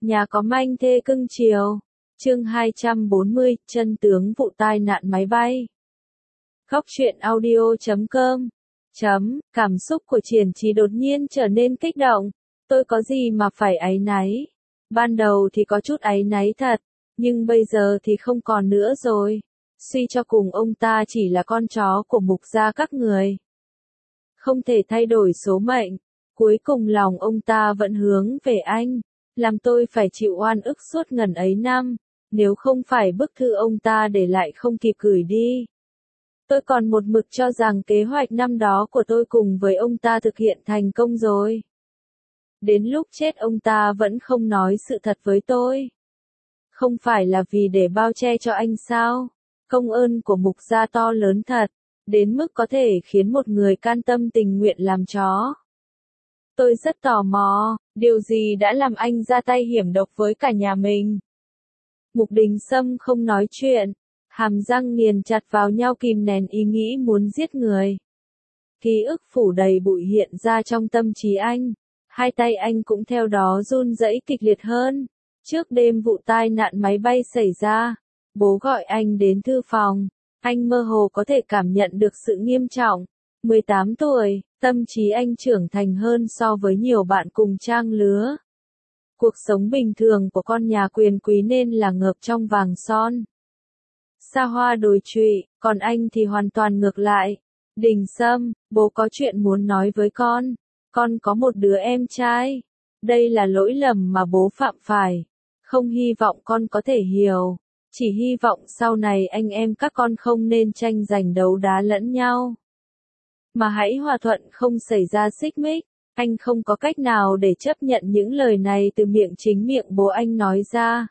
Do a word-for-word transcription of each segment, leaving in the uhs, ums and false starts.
Nhà có manh thê cưng chiều. Chương hai trăm bốn mươi, chân tướng vụ tai nạn máy bay. Góc truyện audio chấm com. Chấm, cảm xúc của Triển Chí đột nhiên trở nên kích động. Tôi có gì mà phải áy náy. Ban đầu thì có chút áy náy thật, nhưng bây giờ thì không còn nữa rồi. Suy cho cùng ông ta chỉ là con chó của mục gia các người. Không thể thay đổi số mệnh. Cuối cùng lòng ông ta vẫn hướng về anh. Làm tôi phải chịu oan ức suốt ngần ấy năm. Nếu không phải bức thư ông ta để lại không kịp gửi đi. Tôi còn một mực cho rằng kế hoạch năm đó của tôi cùng với ông ta thực hiện thành công rồi. Đến lúc chết ông ta vẫn không nói sự thật với tôi. Không phải là vì để bao che cho anh sao? Công ơn của mục gia to lớn thật, đến mức có thể khiến một người can tâm tình nguyện làm chó. Tôi rất tò mò, điều gì đã làm anh ra tay hiểm độc với cả nhà mình? Mục Đình Sâm không nói chuyện, hàm răng nghiền chặt vào nhau kìm nén ý nghĩ muốn giết người. Ký ức phủ đầy bụi hiện ra trong tâm trí anh, hai tay anh cũng theo đó run rẩy kịch liệt hơn. Trước đêm vụ tai nạn máy bay xảy ra, bố gọi anh đến thư phòng, anh mơ hồ có thể cảm nhận được sự nghiêm trọng. mười tám tuổi, tâm trí anh trưởng thành hơn so với nhiều bạn cùng trang lứa. Cuộc sống bình thường của con nhà quyền quý nên là ngợp trong vàng son. Xa hoa đồi trụy, còn anh thì hoàn toàn ngược lại. Đình Sâm, bố có chuyện muốn nói với con. Con có một đứa em trai. Đây là lỗi lầm mà bố phạm phải. Không hy vọng con có thể hiểu. Chỉ hy vọng sau này anh em các con không nên tranh giành đấu đá lẫn nhau. Mà hãy hòa thuận không xảy ra xích mích. Anh không có cách nào để chấp nhận những lời này từ miệng chính miệng bố anh nói ra.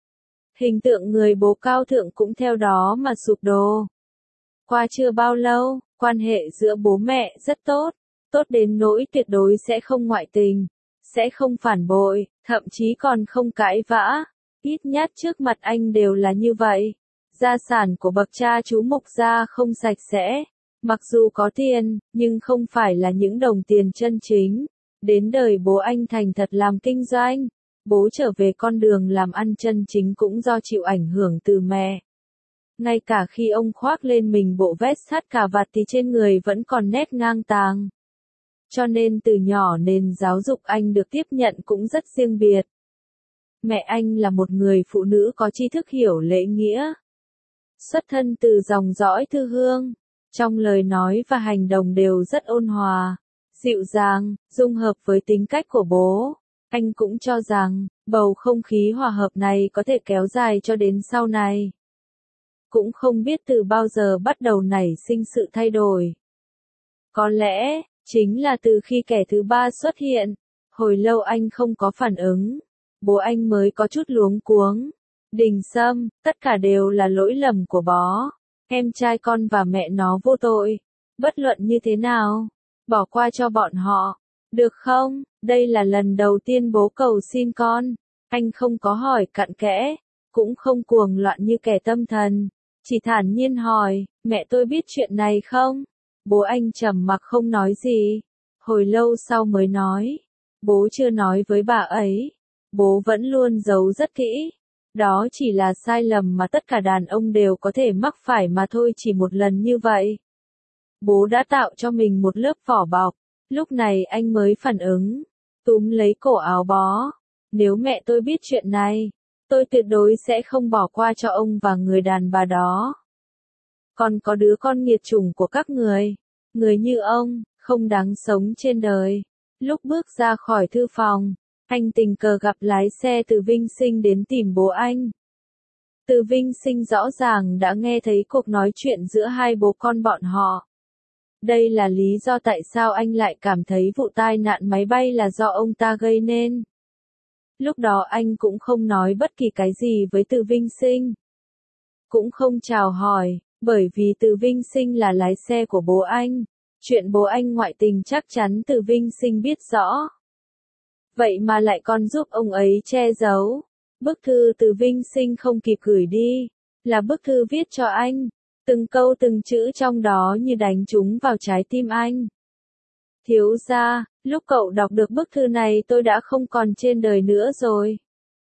Hình tượng người bố cao thượng cũng theo đó mà sụp đổ. Qua chưa bao lâu, quan hệ giữa bố mẹ rất tốt, tốt đến nỗi tuyệt đối sẽ không ngoại tình, sẽ không phản bội, thậm chí còn không cãi vã. Ít nhất trước mặt anh đều là như vậy. Gia sản của bậc cha chú Mục gia không sạch sẽ. Mặc dù có tiền, nhưng không phải là những đồng tiền chân chính. Đến đời bố anh thành thật làm kinh doanh. Bố trở về con đường làm ăn chân chính cũng do chịu ảnh hưởng từ mẹ. Ngay cả khi ông khoác lên mình bộ vest sắt cà vạt thì trên người vẫn còn nét ngang tàng. Cho nên từ nhỏ nền giáo dục anh được tiếp nhận cũng rất riêng biệt. Mẹ anh là một người phụ nữ có tri thức hiểu lễ nghĩa. Xuất thân từ dòng dõi thư hương. Trong lời nói và hành động đều rất ôn hòa, dịu dàng, dung hợp với tính cách của bố. Anh cũng cho rằng, bầu không khí hòa hợp này có thể kéo dài cho đến sau này. Cũng không biết từ bao giờ bắt đầu nảy sinh sự thay đổi. Có lẽ, chính là từ khi kẻ thứ ba xuất hiện. Hồi lâu anh không có phản ứng. Bố anh mới có chút luống cuống. Đình Sâm, tất cả đều là lỗi lầm của bố. Em trai con và mẹ nó vô tội. Bất luận như thế nào, bỏ qua cho bọn họ. Được không? Đây là lần đầu tiên bố cầu xin con. Anh không có hỏi cặn kẽ, cũng không cuồng loạn như kẻ tâm thần. Chỉ thản nhiên hỏi, mẹ tôi biết chuyện này không? Bố anh trầm mặc không nói gì. Hồi lâu sau mới nói. Bố chưa nói với bà ấy. Bố vẫn luôn giấu rất kỹ. Đó chỉ là sai lầm mà tất cả đàn ông đều có thể mắc phải mà thôi, chỉ một lần như vậy. Bố đã tạo cho mình một lớp vỏ bọc, lúc này anh mới phản ứng, túm lấy cổ áo bó. Nếu mẹ tôi biết chuyện này, tôi tuyệt đối sẽ không bỏ qua cho ông và người đàn bà đó. Còn có đứa con nghiệt chủng của các người, người như ông, không đáng sống trên đời. Lúc bước ra khỏi thư phòng, anh tình cờ gặp lái xe từ Vinh Sinh đến tìm bố anh. Từ Vinh Sinh rõ ràng đã nghe thấy cuộc nói chuyện giữa hai bố con bọn họ. Đây là lý do tại sao anh lại cảm thấy vụ tai nạn máy bay là do ông ta gây nên. Lúc đó anh cũng không nói bất kỳ cái gì với Từ Vinh Sinh. Cũng không chào hỏi, bởi vì Từ Vinh Sinh là lái xe của bố anh. Chuyện bố anh ngoại tình chắc chắn Từ Vinh Sinh biết rõ. Vậy mà lại còn giúp ông ấy che giấu. Bức thư từ Vinh Sinh không kịp gửi đi, là bức thư viết cho anh. Từng câu từng chữ trong đó như đánh trúng vào trái tim anh. Thiếu gia, lúc cậu đọc được bức thư này tôi đã không còn trên đời nữa rồi.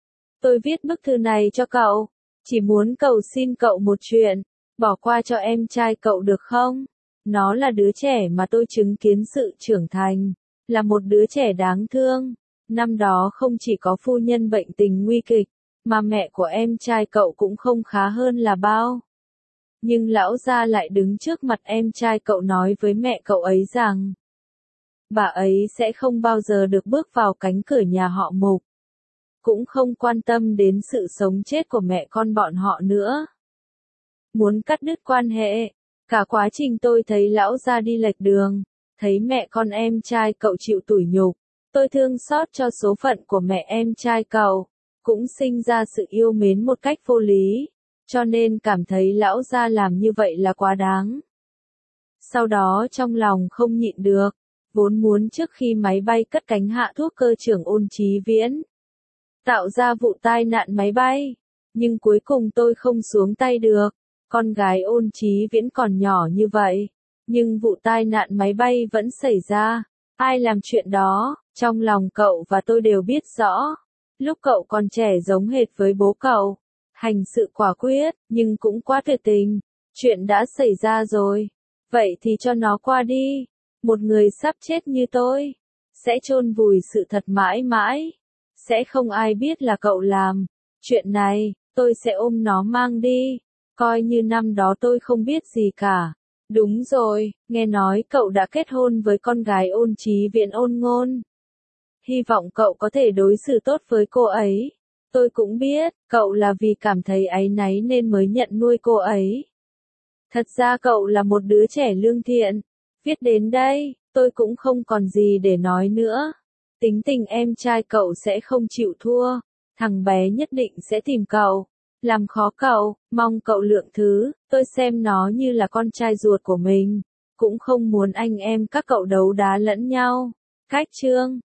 Tôi viết bức thư này cho cậu, chỉ muốn cầu xin cậu một chuyện, bỏ qua cho em trai cậu được không? Nó là đứa trẻ mà tôi chứng kiến sự trưởng thành, là một đứa trẻ đáng thương. Năm đó không chỉ có phu nhân bệnh tình nguy kịch, mà mẹ của em trai cậu cũng không khá hơn là bao. Nhưng lão gia lại đứng trước mặt em trai cậu nói với mẹ cậu ấy rằng, bà ấy sẽ không bao giờ được bước vào cánh cửa nhà họ Mục. Cũng không quan tâm đến sự sống chết của mẹ con bọn họ nữa. Muốn cắt đứt quan hệ, cả quá trình tôi thấy lão gia đi lệch đường, thấy mẹ con em trai cậu chịu tủi nhục, tôi thương xót cho số phận của mẹ em trai cậu, cũng sinh ra sự yêu mến một cách vô lý, cho nên cảm thấy lão gia làm như vậy là quá đáng. Sau đó trong lòng không nhịn được, vốn muốn trước khi máy bay cất cánh hạ thuốc cơ trưởng Ôn Chí Viễn, tạo ra vụ tai nạn máy bay, nhưng cuối cùng tôi không xuống tay được. Con gái Ôn Chí Viễn còn nhỏ như vậy, nhưng vụ tai nạn máy bay vẫn xảy ra. Ai làm chuyện đó, trong lòng cậu và tôi đều biết rõ. Lúc cậu còn trẻ giống hệt với bố cậu, hành sự quả quyết, nhưng cũng quá tuyệt tình. Chuyện đã xảy ra rồi, vậy thì cho nó qua đi. Một người sắp chết như tôi, sẽ chôn vùi sự thật mãi mãi. Sẽ không ai biết là cậu làm. Chuyện này, tôi sẽ ôm nó mang đi. Coi như năm đó tôi không biết gì cả. Đúng rồi, nghe nói cậu đã kết hôn với con gái Ôn Chí Viễn Ôn Ngôn. Hy vọng cậu có thể đối xử tốt với cô ấy. Tôi cũng biết, cậu là vì cảm thấy áy náy nên mới nhận nuôi cô ấy. Thật ra cậu là một đứa trẻ lương thiện. Viết đến đây, tôi cũng không còn gì để nói nữa. Tính tình em trai cậu sẽ không chịu thua. Thằng bé nhất định sẽ tìm cậu, làm khó cậu, mong cậu lượng thứ. Tôi xem nó như là con trai ruột của mình, cũng không muốn anh em các cậu đấu đá lẫn nhau. Cách chương